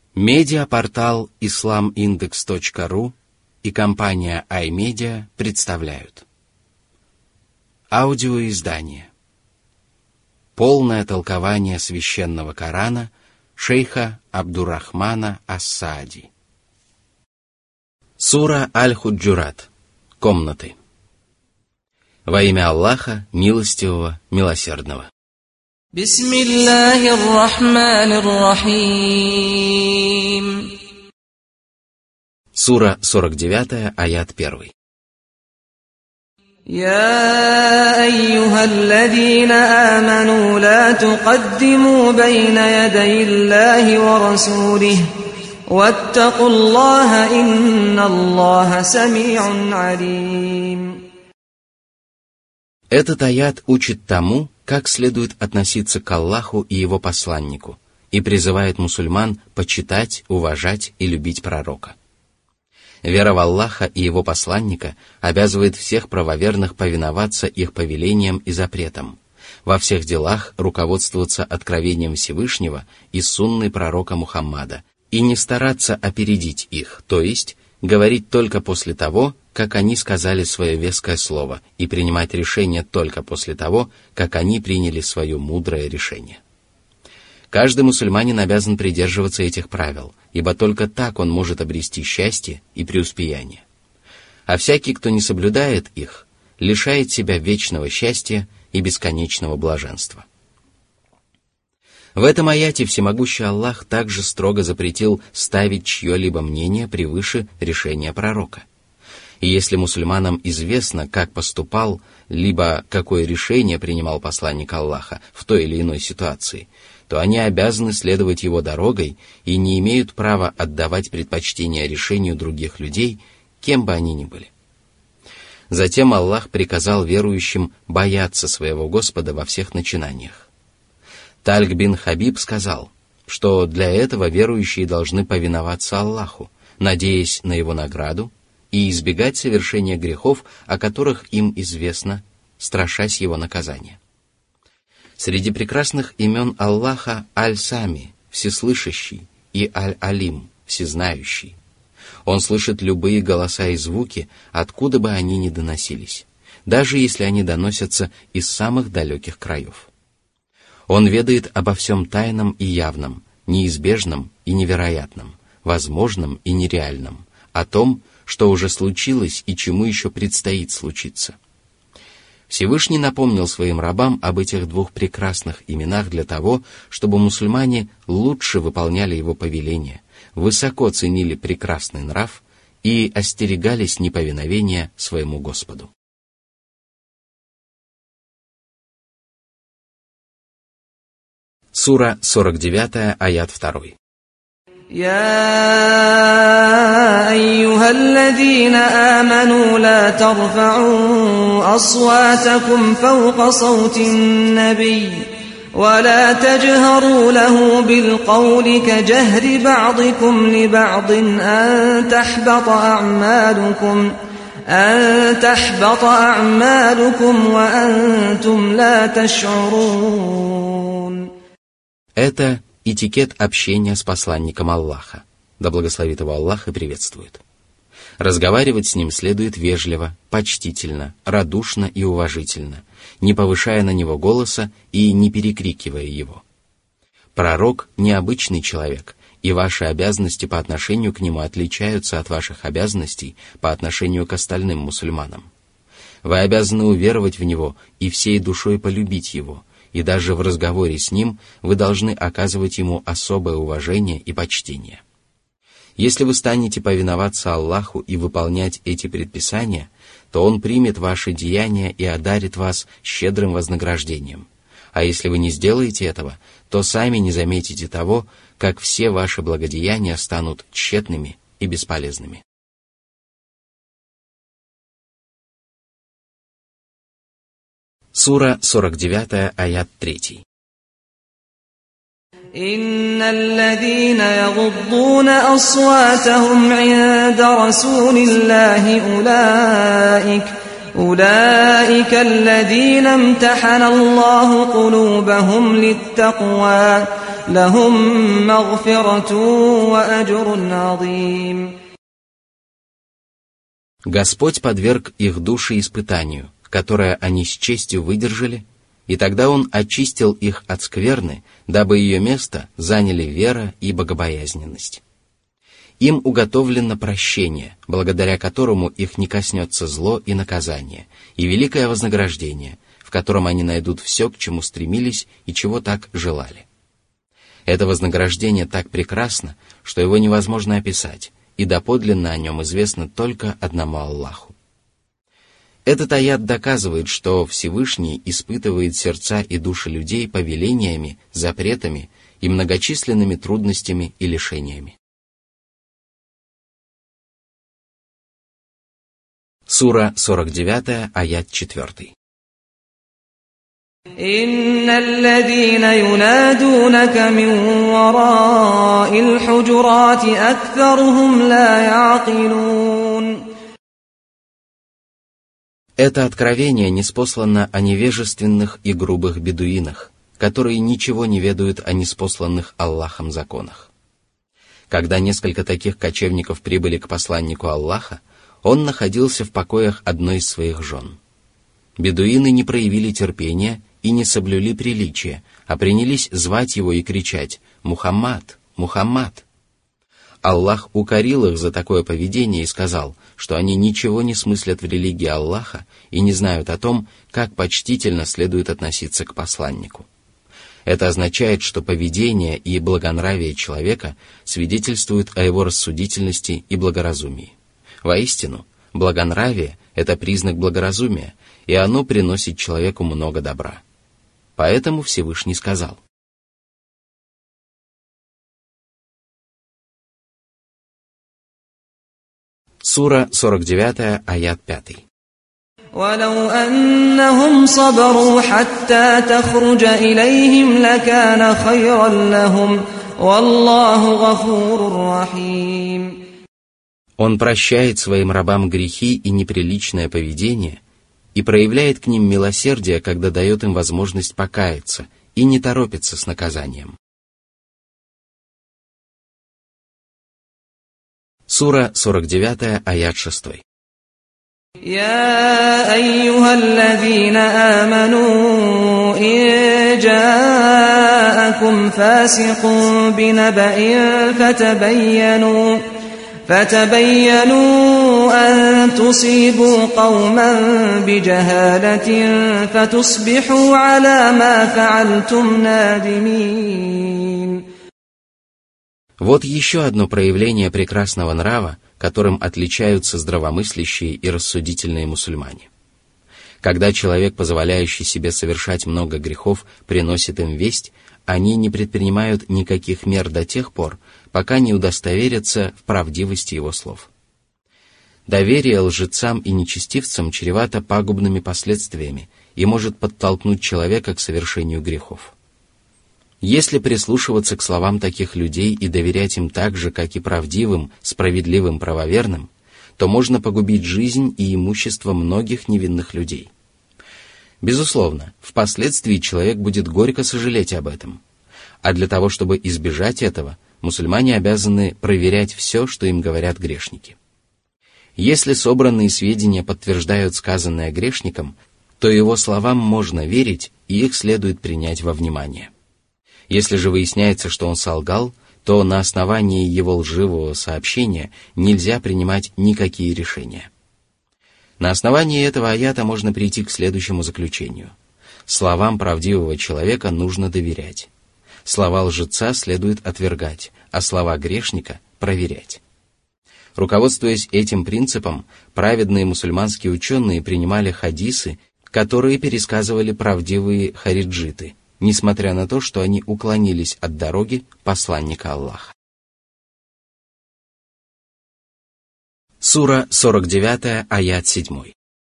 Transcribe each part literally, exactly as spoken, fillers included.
Медиапортал ислам индекс точка ру и компания iMedia представляют аудиоиздание «Полное толкование священного Корана» шейха Абдуррахмана ас-Саади. Сура Аль-Худжурат. Комнаты. Во имя Аллаха, милостивого, милосердного. Бисмиллахир рахманир рахим. Сура сорок девятая, аят первый. يا أيها الذين آمنوا لا تقدموا بين يدي الله ورسوله واتقوا الله إن الله سميع عليم. Этот аят учит тому, как следует относиться к Аллаху и Его посланнику, и призывает мусульман почитать, уважать и любить пророка. Вера в Аллаха и Его посланника обязывает всех правоверных повиноваться их повелениям и запретам, во всех делах руководствоваться откровением Всевышнего и сунной пророка Мухаммада, и не стараться опередить их, то есть говорить только после того, как они сказали свое веское слово, и принимать решение только после того, как они приняли свое мудрое решение. Каждый мусульманин обязан придерживаться этих правил, ибо только так он может обрести счастье и преуспеяние. А всякий, кто не соблюдает их, лишает себя вечного счастья и бесконечного блаженства. В этом аяте всемогущий Аллах также строго запретил ставить чье-либо мнение превыше решения пророка. И если мусульманам известно, как поступал, либо какое решение принимал посланник Аллаха в той или иной ситуации, то они обязаны следовать его дорогой и не имеют права отдавать предпочтение решению других людей, кем бы они ни были. Затем Аллах приказал верующим бояться своего Господа во всех начинаниях. Тальк бин Хабиб сказал, что для этого верующие должны повиноваться Аллаху, надеясь на его награду, и избегать совершения грехов, о которых им известно, страшась его наказания. Среди прекрасных имен Аллаха Аль-Сами, всеслышащий, и Аль-Алим, всезнающий. Он слышит любые голоса и звуки, откуда бы они ни доносились, даже если они доносятся из самых далеких краев. Он ведает обо всем тайном и явном, неизбежном и невероятном, возможном и нереальном, о том, что уже случилось и чему еще предстоит случиться. Всевышний напомнил своим рабам об этих двух прекрасных именах для того, чтобы мусульмане лучше выполняли его повеления, высоко ценили прекрасный нрав и остерегались неповиновения своему Господу. Сура сорок девятая, аят второй. يا أيها الذين آمنوا لا ترفعوا أصواتكم فوق صوت النبي ولا تجهروا له بالقول كجهر بعضكم لبعض أن تحبط أعمالكم أن تحبط أعمالكم وأنتم لا تشعرون. Это этикет общения с посланником Аллаха, да благословит его Аллах и приветствует. Разговаривать с ним следует вежливо, почтительно, радушно и уважительно, не повышая на него голоса и не перекрикивая его. Пророк – необычный человек, и ваши обязанности по отношению к нему отличаются от ваших обязанностей по отношению к остальным мусульманам. Вы обязаны уверовать в него и всей душой полюбить его, и даже в разговоре с ним вы должны оказывать ему особое уважение и почтение. Если вы станете повиноваться Аллаху и выполнять эти предписания, то Он примет ваши деяния и одарит вас щедрым вознаграждением. А если вы не сделаете этого, то сами не заметите того, как все ваши благодеяния станут тщетными и бесполезными. Сура сорок девятая, аят третий. إن الذين يغضون أصواتهم عند رسول الله أولئك أولئك الذين امتحن الله قلوبهم للتقوى لهم مغفرة وأجر عظيم. Господь подверг их души испытанию, которое они с честью выдержали, и тогда Он очистил их от скверны, дабы ее место заняли вера и богобоязненность. Им уготовлено прощение, благодаря которому их не коснется зло и наказание, и великое вознаграждение, в котором они найдут все, к чему стремились и чего так желали. Это вознаграждение так прекрасно, что его невозможно описать, и доподлинно о нем известно только одному Аллаху. Этот аят доказывает, что Всевышний испытывает сердца и души людей повелениями, запретами и многочисленными трудностями и лишениями. Сура сорок девять, аят четыре. إن الذين ينادونك من وراء الحجرات أكثرهم لا يعقلون. Это откровение ниспослано о невежественных и грубых бедуинах, которые ничего не ведают о ниспосланных Аллахом законах. Когда несколько таких кочевников прибыли к посланнику Аллаха, он находился в покоях одной из своих жен. Бедуины не проявили терпения и не соблюли приличия, а принялись звать его и кричать «Мухаммад! Мухаммад!». Аллах укорил их за такое поведение и сказал, что они ничего не смыслят в религии Аллаха и не знают о том, как почтительно следует относиться к посланнику. Это означает, что поведение и благонравие человека свидетельствуют о его рассудительности и благоразумии. Воистину, благонравие – это признак благоразумия, и оно приносит человеку много добра. Поэтому Всевышний сказал: Сура сорок девять, аят пять. ولو أنهم صبروا حتى تخرج إليهم لكان خيرا لهم والله غفور رحيم. Он прощает своим рабам грехи и неприличное поведение и проявляет к ним милосердие, когда дает им возможность покаяться и не торопится с наказанием. Сура сорок девять, аят шесть. يا أيها الذين آمنوا إن جاءكم فاسق بنبأ فتبينوا فتبينوا أن تصيبوا قوما بجهالة فتصبحوا على ما فعلتم نادمين. Вот еще одно проявление прекрасного нрава, которым отличаются здравомыслящие и рассудительные мусульмане. Когда человек, позволяющий себе совершать много грехов, приносит им весть, они не предпринимают никаких мер до тех пор, пока не удостоверятся в правдивости его слов. Доверие лжецам и нечестивцам чревато пагубными последствиями и может подтолкнуть человека к совершению грехов. Если прислушиваться к словам таких людей и доверять им так же, как и правдивым, справедливым, правоверным, то можно погубить жизнь и имущество многих невинных людей. Безусловно, впоследствии человек будет горько сожалеть об этом. А для того, чтобы избежать этого, мусульмане обязаны проверять все, что им говорят грешники. Если собранные сведения подтверждают сказанное грешником, то его словам можно верить, и их следует принять во внимание. Если же выясняется, что он солгал, то на основании его лживого сообщения нельзя принимать никакие решения. На основании этого аята можно прийти к следующему заключению. Словам правдивого человека нужно доверять. Слова лжеца следует отвергать, а слова грешника проверять. Руководствуясь этим принципом, праведные мусульманские ученые принимали хадисы, которые пересказывали правдивые хариджиты, несмотря на то, что они уклонились от дороги посланника Аллаха. Сура сорок девять, аят семь.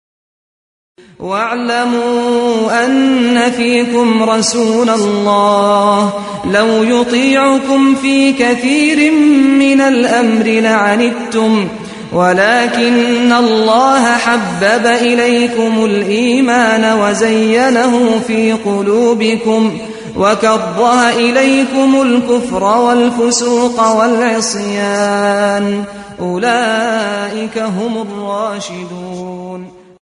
واعلموا أن فيكم رسول الله لو يطيعكم في كثير من الأمر لعنتم ولكن الله حبب إليكم الإيمان وزينه في قلوبكم وكره إليكم الكفر والفسوق والعصيان أولئك هم الراشدون.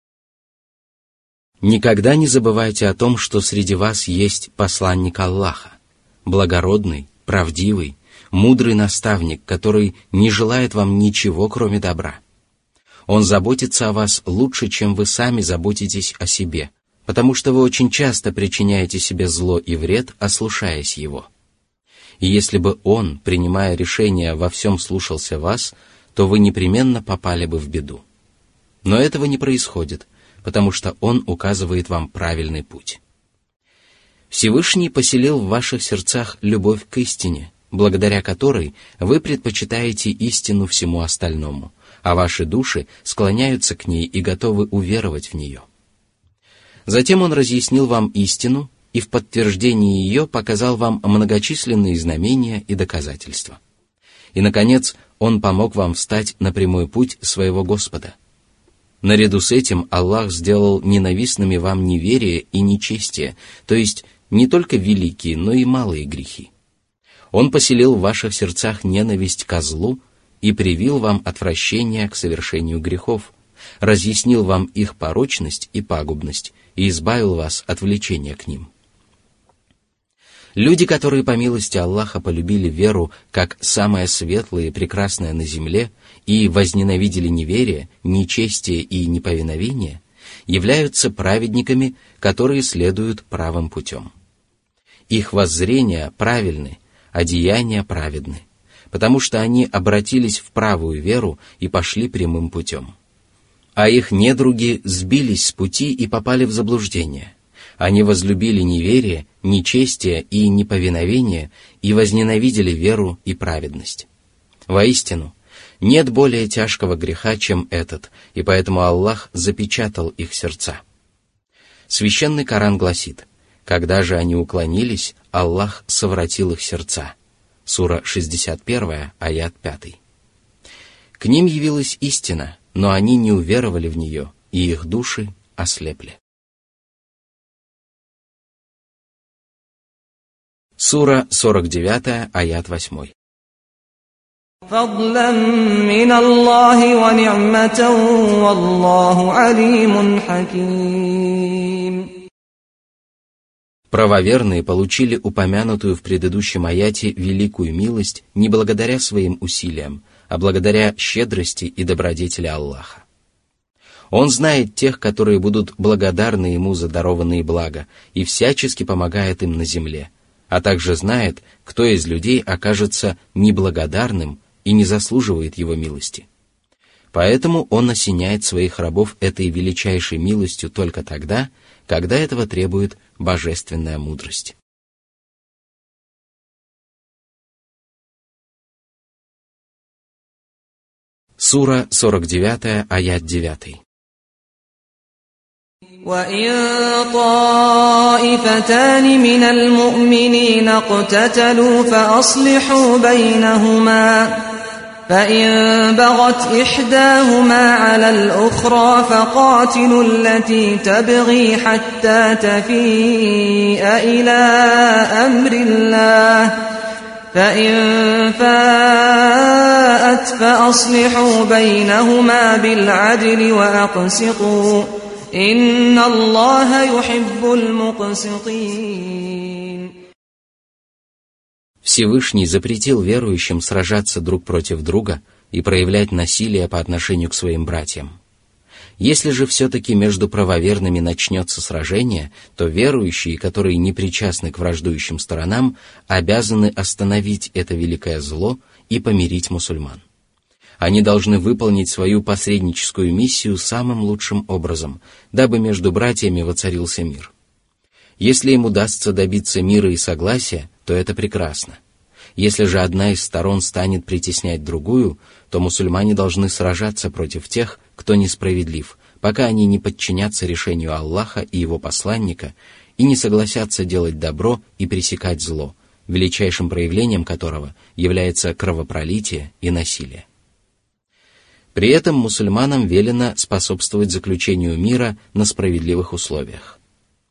Никогда не забывайте о том, что среди вас есть посланник Аллаха, благородный, правдивый, мудрый наставник, который не желает вам ничего, кроме добра. Он заботится о вас лучше, чем вы сами заботитесь о себе, потому что вы очень часто причиняете себе зло и вред, ослушаясь его. И если бы он, принимая решение, во всем слушался вас, то вы непременно попали бы в беду. Но этого не происходит, потому что он указывает вам правильный путь. Всевышний поселил в ваших сердцах любовь к истине, благодаря которой вы предпочитаете истину всему остальному, а ваши души склоняются к ней и готовы уверовать в нее. Затем он разъяснил вам истину и в подтверждении ее показал вам многочисленные знамения и доказательства. И, наконец, он помог вам встать на прямой путь своего Господа. Наряду с этим Аллах сделал ненавистными вам неверие и нечестие, то есть не только великие, но и малые грехи. Он поселил в ваших сердцах ненависть ко злу и привил вам отвращение к совершению грехов, разъяснил вам их порочность и пагубность и избавил вас от влечения к ним. Люди, которые по милости Аллаха полюбили веру как самое светлое и прекрасное на земле и возненавидели неверие, нечестие и неповиновение, являются праведниками, которые следуют правым путем. Их воззрения правильны, а деяния праведны, потому что они обратились в правую веру и пошли прямым путем. А их недруги сбились с пути и попали в заблуждение. Они возлюбили неверие, нечестие и неповиновение и возненавидели веру и праведность. Воистину, нет более тяжкого греха, чем этот, и поэтому Аллах запечатал их сердца. Священный Коран гласит: «Когда же они уклонились, Аллах совратил их сердца». Сура шестьдесят один, аят пять. К ним явилась истина, но они не уверовали в нее, и их души ослепли. Сура сорок девять, аят восемь. فضلا من الله ونعمة والله عليم حكيم. Правоверные получили упомянутую в предыдущем аяте великую милость не благодаря своим усилиям, а благодаря щедрости и добродетели Аллаха. Он знает тех, которые будут благодарны Ему за дарованные блага, и всячески помогает им на земле, а также знает, кто из людей окажется неблагодарным и не заслуживает Его милости. Поэтому Он осеняет своих рабов этой величайшей милостью только тогда, когда этого требует божественная мудрость. Сура сорок девять, аят девять. وَإِن طَائِفَتَانِ مِنَ الْمُؤْمِنِينَ اقْتَتَلُوا فَأَصْلِحُوا بَيْنَهُمَا فَإِن بَغَتْ إِحْدَاهُمَا عَلَى الْأُخْرَى فَقَاتِلُوا الَّتِي تَبْغِي حَتَّى تَفِيءَ إِلَى أَمْرِ اللَّهِ فَإِن فَاءَتْ فَأَصْلِحُوا بَيْنَهُمَا بِالْعَدْلِ وَأَقْسِطُوا إِنَّ اللَّهَ يُحِبُّ الْمُقْسِطِينَ. Всевышний запретил верующим сражаться друг против друга и проявлять насилие по отношению к своим братьям. Если же все-таки между правоверными начнется сражение, то верующие, которые не причастны к враждующим сторонам, обязаны остановить это великое зло и помирить мусульман. Они должны выполнить свою посредническую миссию самым лучшим образом, дабы между братьями воцарился мир. Если им удастся добиться мира и согласия, то это прекрасно. Если же одна из сторон станет притеснять другую, то мусульмане должны сражаться против тех, кто несправедлив, пока они не подчинятся решению Аллаха и Его посланника и не согласятся делать добро и пресекать зло, величайшим проявлением которого является кровопролитие и насилие. При этом мусульманам велено способствовать заключению мира на справедливых условиях.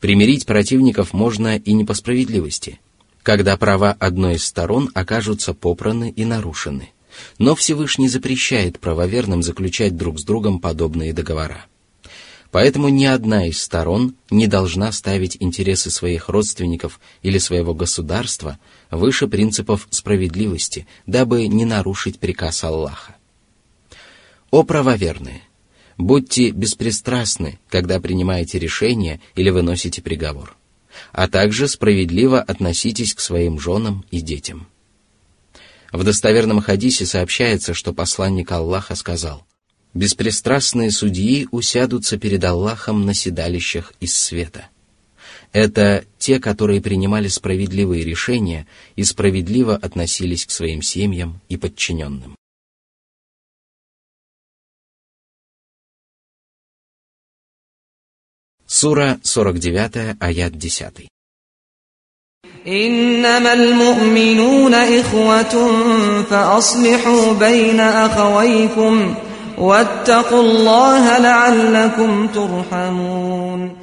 Примирить противников можно и не по справедливости, когда права одной из сторон окажутся попраны и нарушены. Но Всевышний запрещает правоверным заключать друг с другом подобные договора. Поэтому ни одна из сторон не должна ставить интересы своих родственников или своего государства выше принципов справедливости, дабы не нарушить приказ Аллаха. О правоверные! Будьте беспристрастны, когда принимаете решение или выносите приговор, а также справедливо относитесь к своим женам и детям. В достоверном хадисе сообщается, что посланник Аллаха сказал: «Беспристрастные судьи усядутся перед Аллахом на седалищах из света». Это те, которые принимали справедливые решения и справедливо относились к своим семьям и подчиненным. Сура сорок девять, аят десять. إنما المؤمنون إخوة فأصلحوا بين أخويكم واتقوا الله لعلكم ترحمون.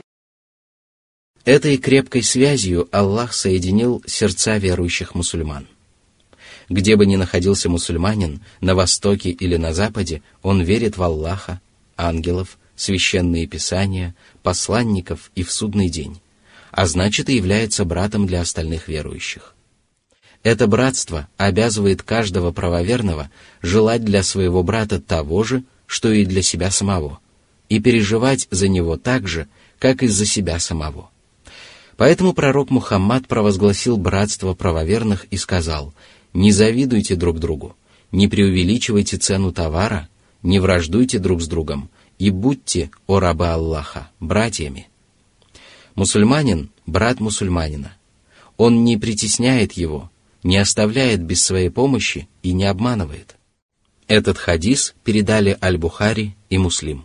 Этой крепкой связью Аллах соединил сердца верующих мусульман. Где бы ни находился мусульманин, на востоке или на западе, он верит в Аллаха, ангелов, священные писания, посланников и в судный день, а значит и является братом для остальных верующих. Это братство обязывает каждого правоверного желать для своего брата того же, что и для себя самого, и переживать за него так же, как и за себя самого. Поэтому пророк Мухаммад провозгласил братство правоверных и сказал: «Не завидуйте друг другу, не преувеличивайте цену товара, не враждуйте друг с другом, и будьте, о рабы Аллаха, братьями». Мусульманин – брат мусульманина. Он не притесняет его, не оставляет без своей помощи и не обманывает. Этот хадис передали Аль-Бухари и Муслим.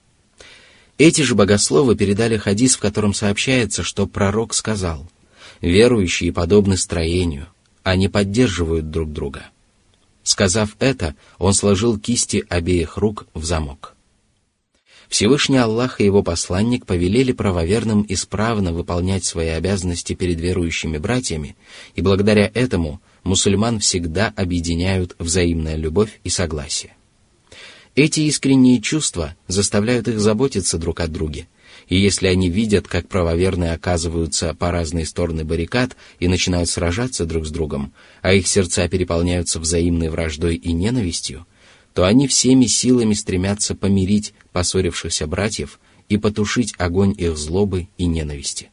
Эти же богословы передали хадис, в котором сообщается, что пророк сказал: «Верующие подобны строению, они поддерживают друг друга». Сказав это, он сложил кисти обеих рук в замок. Всевышний Аллах и его посланник повелели правоверным исправно выполнять свои обязанности перед верующими братьями, и благодаря этому мусульман всегда объединяют взаимная любовь и согласие. Эти искренние чувства заставляют их заботиться друг о друге, и если они видят, как правоверные оказываются по разные стороны баррикад и начинают сражаться друг с другом, а их сердца переполняются взаимной враждой и ненавистью, то они всеми силами стремятся помирить поссорившихся братьев и потушить огонь их злобы и ненависти.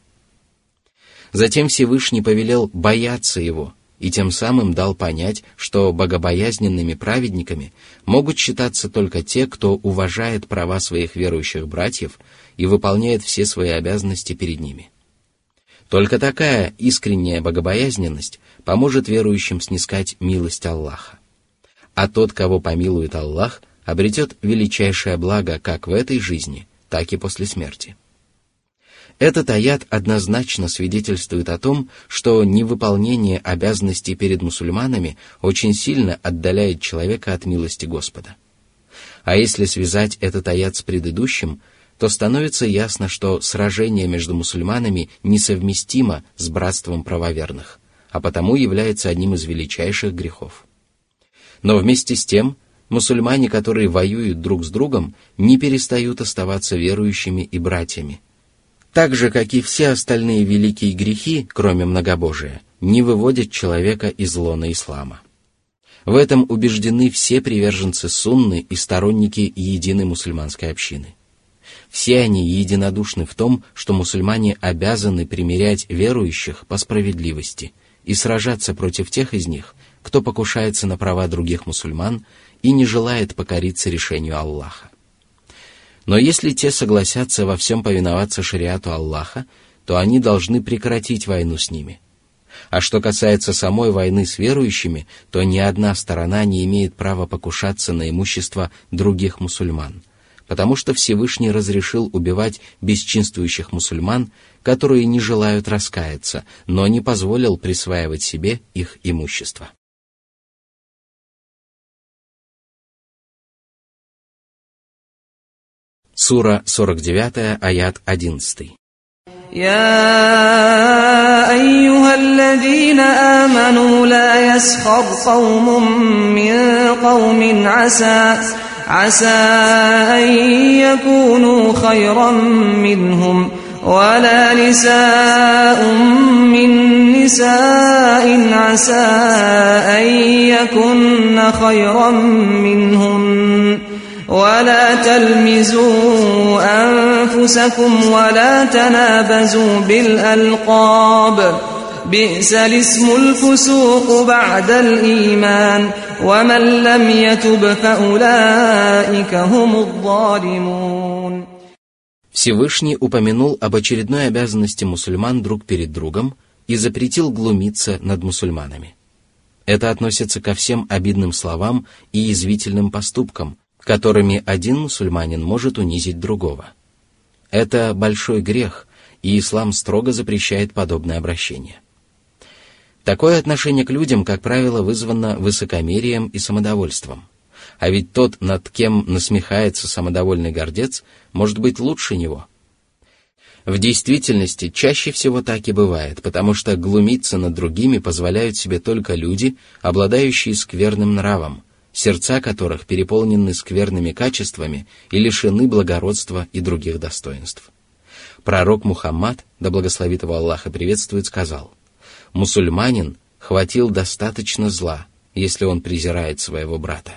Затем Всевышний повелел бояться его, и тем самым дал понять, что богобоязненными праведниками могут считаться только те, кто уважает права своих верующих братьев и выполняет все свои обязанности перед ними. Только такая искренняя богобоязненность поможет верующим снискать милость Аллаха. А тот, кого помилует Аллах, обретет величайшее благо как в этой жизни, так и после смерти. Этот аят однозначно свидетельствует о том, что невыполнение обязанностей перед мусульманами очень сильно отдаляет человека от милости Господа. А если связать этот аят с предыдущим, то становится ясно, что сражение между мусульманами несовместимо с братством правоверных, а потому является одним из величайших грехов. Но вместе с тем, мусульмане, которые воюют друг с другом, не перестают оставаться верующими и братьями, так же, как и все остальные великие грехи, кроме многобожия, не выводят человека из лона ислама. В этом убеждены все приверженцы сунны и сторонники единой мусульманской общины. Все они единодушны в том, что мусульмане обязаны примирять верующих по справедливости и сражаться против тех из них, кто покушается на права других мусульман и не желает покориться решению Аллаха. Но если те согласятся во всем повиноваться шариату Аллаха, то они должны прекратить войну с ними. А что касается самой войны с верующими, то ни одна сторона не имеет права покушаться на имущество других мусульман, потому что Всевышний разрешил убивать бесчинствующих мусульман, которые не желают раскаяться, но не позволил присваивать себе их имущество. Сура сорок девять, аят одиннадцать. يا أيها الذين آمنوا لا يسخر قوم من قوم عسى عسى أن يكونوا خيرا منهم ولا نساء من نساء عسى أن يكن خيرا منهن ولا تلمزوا أنفسكم ولا تنابزوا بالألقاب بئس الاسم الفسوق بعد الإيمان ومن لم يتب فأولئك هم الظالمون. Всевышний упомянул об очередной обязанности мусульман друг перед другом и запретил глумиться над мусульманами. Это относится ко всем обидным словам и язвительным поступкам, которыми один мусульманин может унизить другого. Это большой грех, и ислам строго запрещает подобное обращение. Такое отношение к людям, как правило, вызвано высокомерием и самодовольством. А ведь тот, над кем насмехается самодовольный гордец, может быть лучше него. В действительности, чаще всего так и бывает, потому что глумиться над другими позволяют себе только люди, обладающие скверным нравом, сердца которых переполнены скверными качествами и лишены благородства и других достоинств. Пророк Мухаммад, да благословит его Аллах и приветствует, сказал: «Мусульманин хватил достаточно зла, если он презирает своего брата».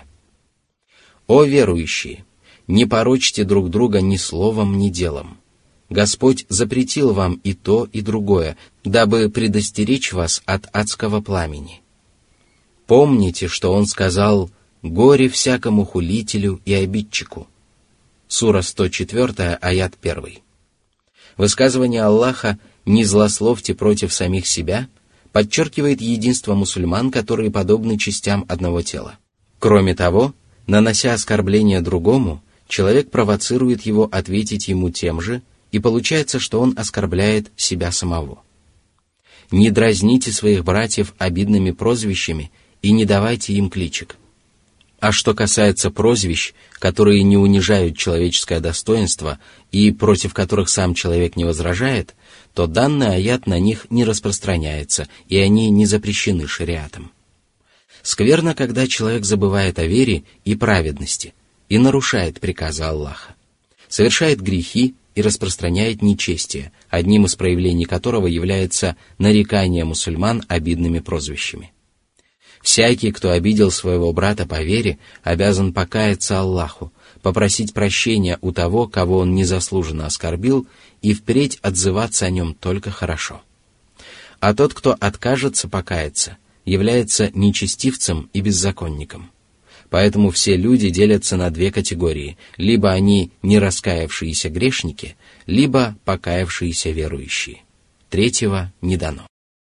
О верующие! Не порочьте друг друга ни словом, ни делом. Господь запретил вам и то, и другое, дабы предостеречь вас от адского пламени. Помните, что Он сказал: «Горе всякому хулителю и обидчику». Сура сто четыре, аят один. Высказывание Аллаха «не злословьте против самих себя» подчеркивает единство мусульман, которые подобны частям одного тела. Кроме того, нанося оскорбление другому, человек провоцирует его ответить ему тем же, и получается, что он оскорбляет себя самого. Не дразните своих братьев обидными прозвищами и не давайте им кличек. А что касается прозвищ, которые не унижают человеческое достоинство и против которых сам человек не возражает, то данный аят на них не распространяется, и они не запрещены шариатом. Скверно, когда человек забывает о вере и праведности и нарушает приказы Аллаха, совершает грехи и распространяет нечестие, одним из проявлений которого является нарекание мусульман обидными прозвищами. Всякий, кто обидел своего брата по вере, обязан покаяться Аллаху, попросить прощения у того, кого он незаслуженно оскорбил, и впредь отзываться о нем только хорошо. А тот, кто откажется покаяться, является нечестивцем и беззаконником. Поэтому все люди делятся на две категории: либо они не раскаявшиеся грешники, либо покаявшиеся верующие. Третьего не дано.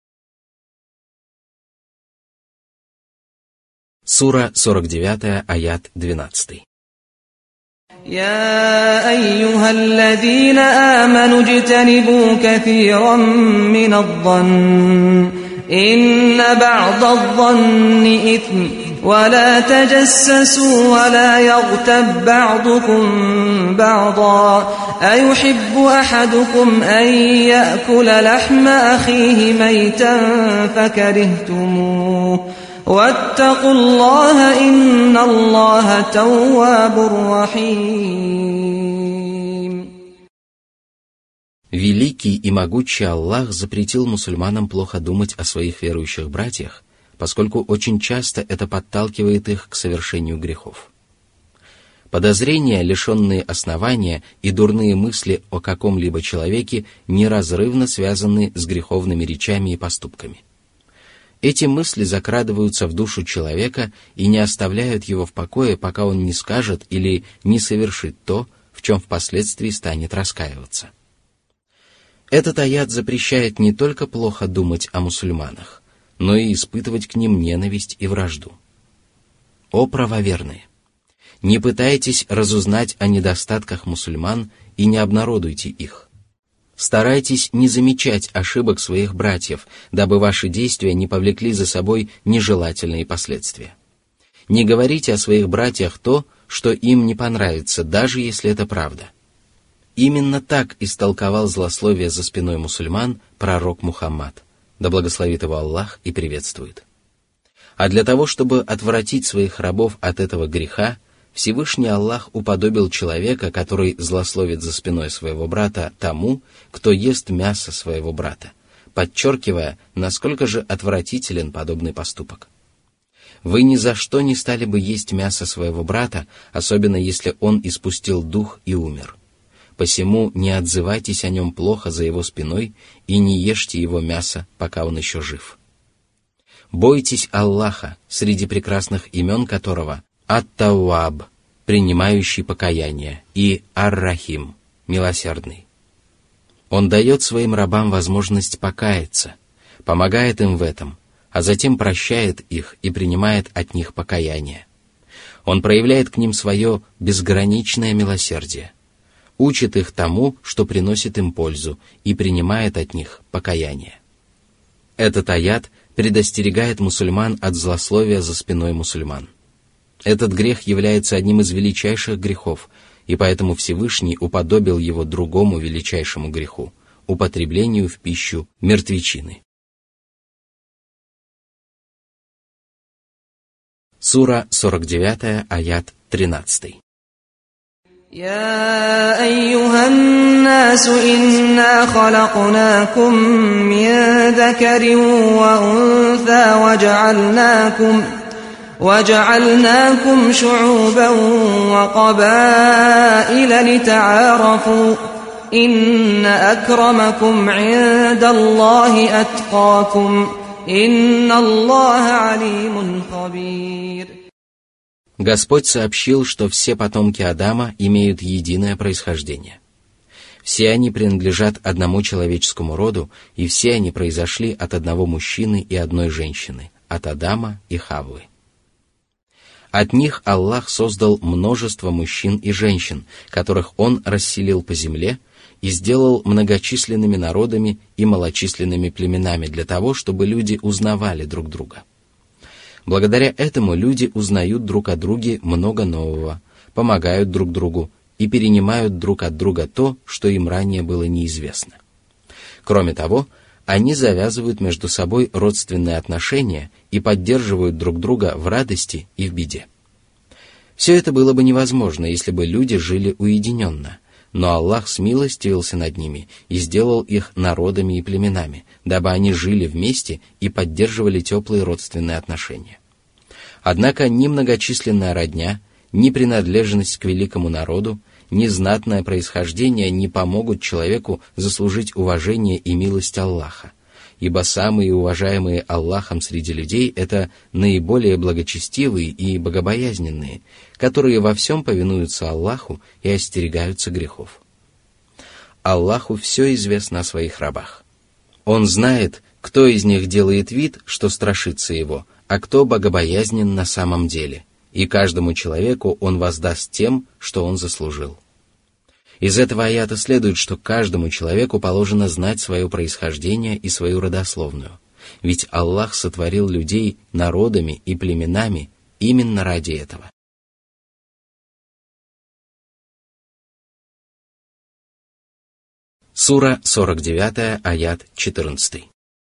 Сура сорок девять, аят двенадцать. يا أيها الذين آمنوا اجتنبوا كثيرا من الظن إن بعض الظن إثم ولا تجسسوا ولا يغتب بعضكم بعضا أيحب أحدكم أن يأكل لحم أخيه ميتا فكرهتموه واتقوا الله إن الله تواب رحيم. Великий и могучий Аллах запретил мусульманам плохо думать о своих верующих братьях, поскольку очень часто это подталкивает их к совершению грехов. Подозрения, лишенные основания, и дурные мысли о каком-либо человеке неразрывно связаны с греховными речами и поступками. Эти мысли закрадываются в душу человека и не оставляют его в покое, пока он не скажет или не совершит то, в чем впоследствии станет раскаиваться. Этот аят запрещает не только плохо думать о мусульманах, но и испытывать к ним ненависть и вражду. О правоверные! Не пытайтесь разузнать о недостатках мусульман и не обнародуйте их. Старайтесь не замечать ошибок своих братьев, дабы ваши действия не повлекли за собой нежелательные последствия. Не говорите о своих братьях то, что им не понравится, даже если это правда. Именно так истолковал злословие за спиной мусульман пророк Мухаммад, да благословит его Аллах и приветствует. А для того, чтобы отвратить своих рабов от этого греха, Всевышний Аллах уподобил человека, который злословит за спиной своего брата, тому, кто ест мясо своего брата, подчеркивая, насколько же отвратителен подобный поступок. Вы ни за что не стали бы есть мясо своего брата, особенно если он испустил дух и умер. Посему не отзывайтесь о нем плохо за его спиной и не ешьте его мясо, пока он еще жив. Бойтесь Аллаха, среди прекрасных имен которого Ат-Тауаб, принимающий покаяние, и Ар-Рахим, милосердный. Он дает своим рабам возможность покаяться, помогает им в этом, а затем прощает их и принимает от них покаяние. Он проявляет к ним свое безграничное милосердие, учит их тому, что приносит им пользу, и принимает от них покаяние. Этот аят предостерегает мусульман от злословия за спиной мусульман. Этот грех является одним из величайших грехов, и поэтому Всевышний уподобил его другому величайшему греху – употреблению в пищу мертвечины. Сура сорок девять, аят тринадцать. يا أيها الناس إنا خلقناكم من ذكر وأنثى وجعلناكم وجعلناكم شعوبا وقبائل لتعارفوا إن أكرمكم عند الله أتقاكم إن الله عليم خبير. Господь сообщил, что все потомки Адама имеют единое происхождение. Все они принадлежат одному человеческому роду, и все они произошли от одного мужчины и одной женщины, от Адама и Хаввы. От них Аллах создал множество мужчин и женщин, которых Он расселил по земле и сделал многочисленными народами и малочисленными племенами для того, чтобы люди узнавали друг друга. Благодаря этому люди узнают друг о друге много нового, помогают друг другу и перенимают друг от друга то, что им ранее было неизвестно. Кроме того, они завязывают между собой родственные отношения и поддерживают друг друга в радости и в беде. Все это было бы невозможно, если бы люди жили уединенно, но Аллах смилостивился над ними и сделал их народами и племенами, дабы они жили вместе и поддерживали теплые родственные отношения. Однако ни многочисленная родня, ни принадлежность к великому народу, ни знатное происхождение не помогут человеку заслужить уважение и милость Аллаха, ибо самые уважаемые Аллахом среди людей — это наиболее благочестивые и богобоязненные, которые во всем повинуются Аллаху и остерегаются грехов. Аллаху все известно о своих рабах. Он знает, кто из них делает вид, что страшится его, а кто богобоязнен на самом деле, и каждому человеку Он воздаст тем, что он заслужил. Из этого аята следует, что каждому человеку положено знать свое происхождение и свою родословную, ведь Аллах сотворил людей народами и племенами именно ради этого. Сура сорок девять, аят четырнадцать.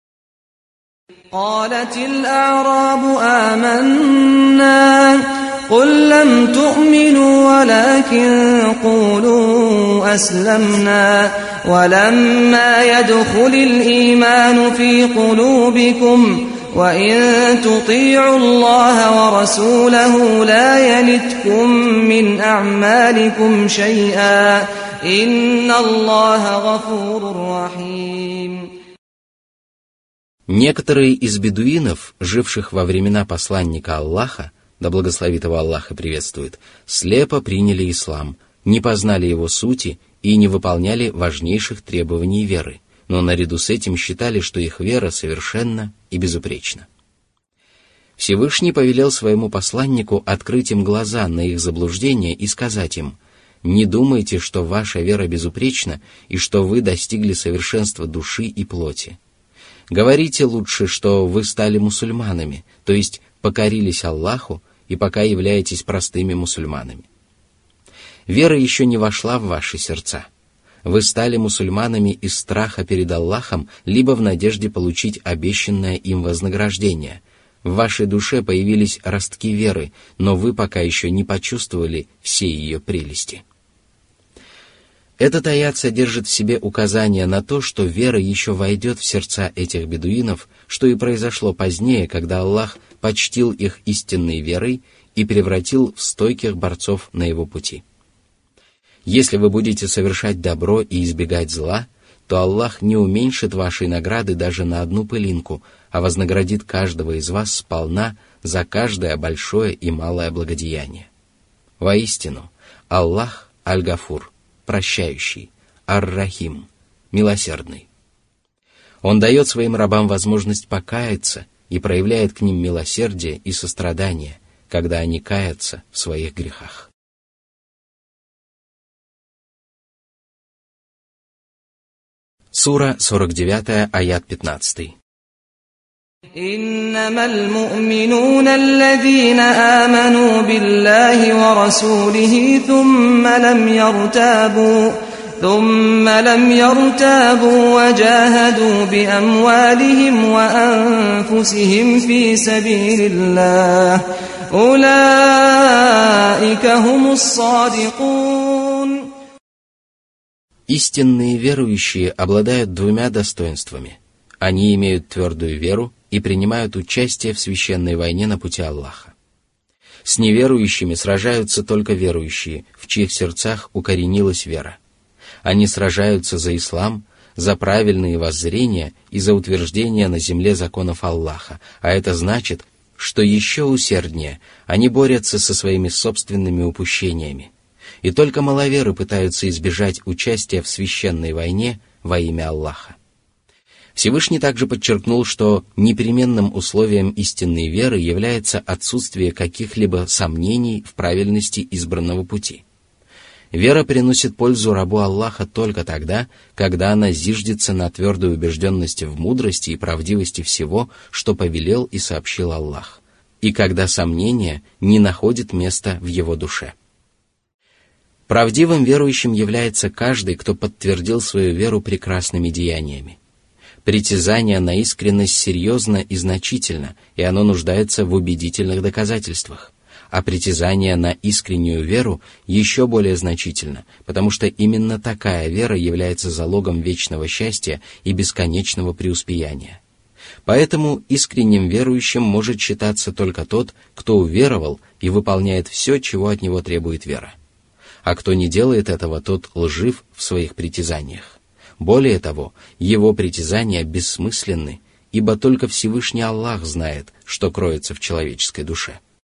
قالت الأعراب آمنا قل لم تؤمنوا ولكن قولوا أسلمنا ولما يدخل الإيمان في قلوبكم وإن تطيعوا الله ورسوله لا يلتكم من أعمالكم شيئا إن الله غفور رحيم. Некоторые из бедуинов, живших во времена посланника Аллаха, да благословит его Аллах и приветствует, слепо приняли ислам, не познали его сути и не выполняли важнейших требований веры, но наряду с этим считали, что их вера совершенна и безупречна. Всевышний повелел своему посланнику открыть им глаза на их заблуждение и сказать им: «Не думайте, что ваша вера безупречна и что вы достигли совершенства души и плоти. Говорите лучше, что вы стали мусульманами, то есть покорились Аллаху и пока являетесь простыми мусульманами. Вера еще не вошла в ваши сердца. Вы стали мусульманами из страха перед Аллахом, либо в надежде получить обещанное им вознаграждение. В вашей душе появились ростки веры, но вы пока еще не почувствовали всей ее прелести. Этот аят содержит в себе указание на то, что вера еще войдет в сердца этих бедуинов, что и произошло позднее, когда Аллах почтил их истинной верой и превратил в стойких борцов на его пути. Если вы будете совершать добро и избегать зла, то Аллах не уменьшит вашей награды даже на одну пылинку, а вознаградит каждого из вас сполна за каждое большое и малое благодеяние. Воистину, Аллах Аль-Гафур, прощающий, Ар-Рахим, милосердный. Он дает своим рабам возможность покаяться и проявляет к ним милосердие и сострадание, когда они каятся в своих грехах. Сура сорок девять, аят пятнадцать. إنما المؤمنون الذين آمنوا بالله ورسوله ثم لم يرتابوا ثم لم يرتابوا وجاهدوا بأموالهم وأنفسهم في سبيل الله أولئك هم الصادقون. Истинные верующие обладают двумя достоинствами. Они имеют твердую веру и принимают участие в священной войне на пути Аллаха. С неверующими сражаются только верующие, в чьих сердцах укоренилась вера. Они сражаются за ислам, за правильные воззрения и за утверждение на земле законов Аллаха, а это значит, что еще усерднее они борются со своими собственными упущениями. И только маловеры пытаются избежать участия в священной войне во имя Аллаха. Всевышний также подчеркнул, что непременным условием истинной веры является отсутствие каких-либо сомнений в правильности избранного пути. Вера приносит пользу рабу Аллаха только тогда, когда она зиждется на твердой убежденности в мудрости и правдивости всего, что повелел и сообщил Аллах, и когда сомнение не находит места в его душе. Правдивым верующим является каждый, кто подтвердил свою веру прекрасными деяниями. Притязание на искренность серьезно и значительно, и оно нуждается в убедительных доказательствах. А притязание на искреннюю веру еще более значительно, потому что именно такая вера является залогом вечного счастья и бесконечного преуспеяния. Поэтому искренним верующим может считаться только тот, кто уверовал и выполняет все, чего от него требует вера. А кто не делает этого, тот лжив в своих притязаниях. Более того, его притязания бессмысленны, ибо только Всевышний Аллах знает, что кроется в человеческой душе.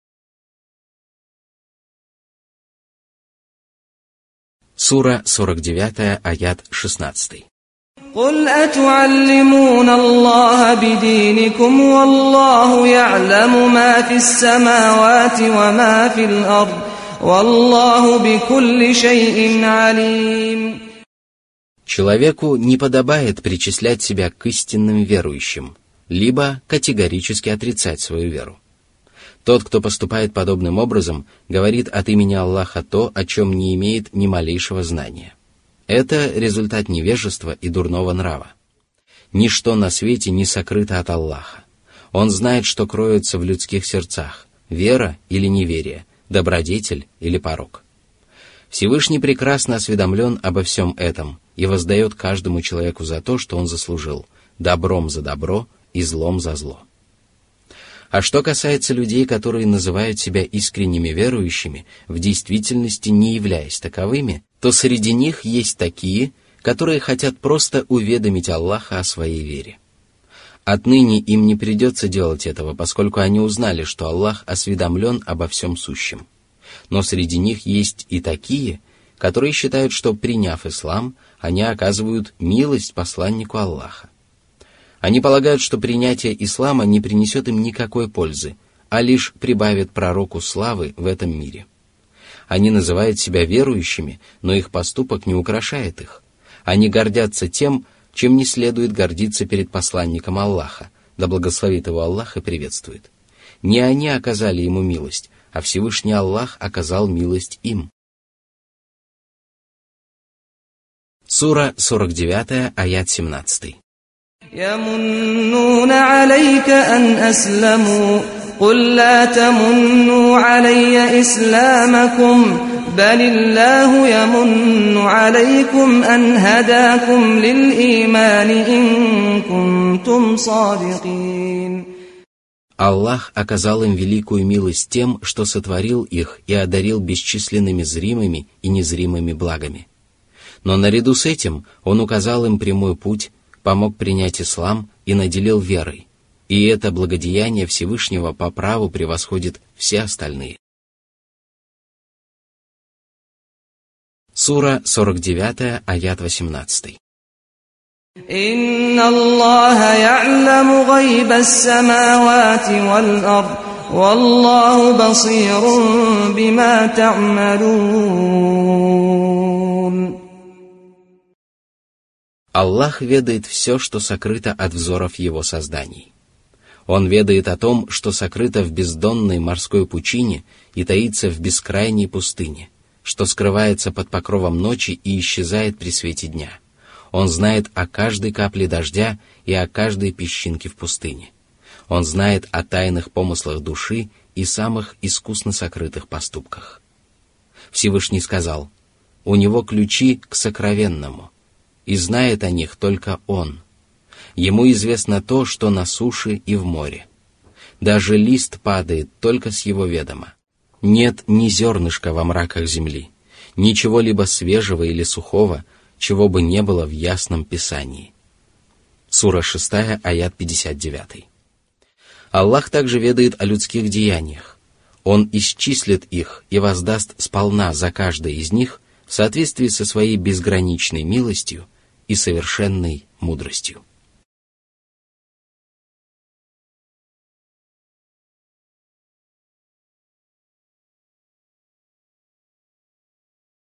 Сура сорок девять, аят шестнадцать. قل أتعلمون الله بدينكم والله يعلم ما في السماوات وما في الأرض والله بكل شيء عليم. Человеку не подобает причислять себя к истинным верующим, либо категорически отрицать свою веру. Тот, кто поступает подобным образом, говорит от имени Аллаха то, о чем не имеет ни малейшего знания. Это результат невежества и дурного нрава. Ничто на свете не сокрыто от Аллаха. Он знает, что кроется в людских сердцах, вера или неверие, добродетель или порок. Всевышний прекрасно осведомлен обо всем этом и воздает каждому человеку за то, что он заслужил, добром за добро и злом за зло. А что касается людей, которые называют себя искренними верующими, в действительности не являясь таковыми, то среди них есть такие, которые хотят просто уведомить Аллаха о своей вере. Отныне им не придется делать этого, поскольку они узнали, что Аллах осведомлен обо всем сущем. Но среди них есть и такие, которые считают, что, приняв ислам, они оказывают милость посланнику Аллаха. Они полагают, что принятие ислама не принесет им никакой пользы, а лишь прибавит пророку славы в этом мире. Они называют себя верующими, но их поступок не украшает их. Они гордятся тем, чем не следует гордиться перед посланником Аллаха, да благословит его Аллах и приветствует. Не они оказали ему милость, а Всевышний Аллах оказал милость им. Сура сорок девять, аят семнадцать. يَمُنُّونَ عَلَيْكَ أَنْ أَسْلَمُوا قُل لَّا تَمُنُّوا عَلَيَّ إِسْلَامَكُمْ بَلِ اللَّهُ يَمُنُّ عَلَيْكُمْ أَنْ هَدَاكُمْ لِلْإِيمَانِ إِن كُنتُمْ صَادِقِينَ. Аллах оказал им великую милость тем, что сотворил их и одарил бесчисленными зримыми и незримыми благами. Но наряду с этим Он указал им прямой путь, помог принять ислам и наделил верой, и это благодеяние Всевышнего по праву превосходит все остальные. Сура сорок девять, аят восемнадцать. «Инна Аллаха я'ламу гайба ас-самавати вал-ард, валлаху басирун бима та'малун». Аллах ведает все, что сокрыто от взоров Его созданий. Он ведает о том, что сокрыто в бездонной морской пучине и таится в бескрайней пустыне, что скрывается под покровом ночи и исчезает при свете дня. Он знает о каждой капле дождя и о каждой песчинке в пустыне. Он знает о тайных помыслах души и самых искусно сокрытых поступках. Всевышний сказал: «У Него ключи к сокровенному, и знает о них только Он. Ему известно то, что на суше и в море. Даже лист падает только с Его ведома. Нет ни зернышка во мраках земли, ничего либо свежего или сухого, чего бы не было в ясном Писании». Сура шесть, аят пятьдесят девять. Аллах также ведает о людских деяниях. Он исчислит их и воздаст сполна за каждое из них в соответствии со своей безграничной милостью и совершенной мудростью.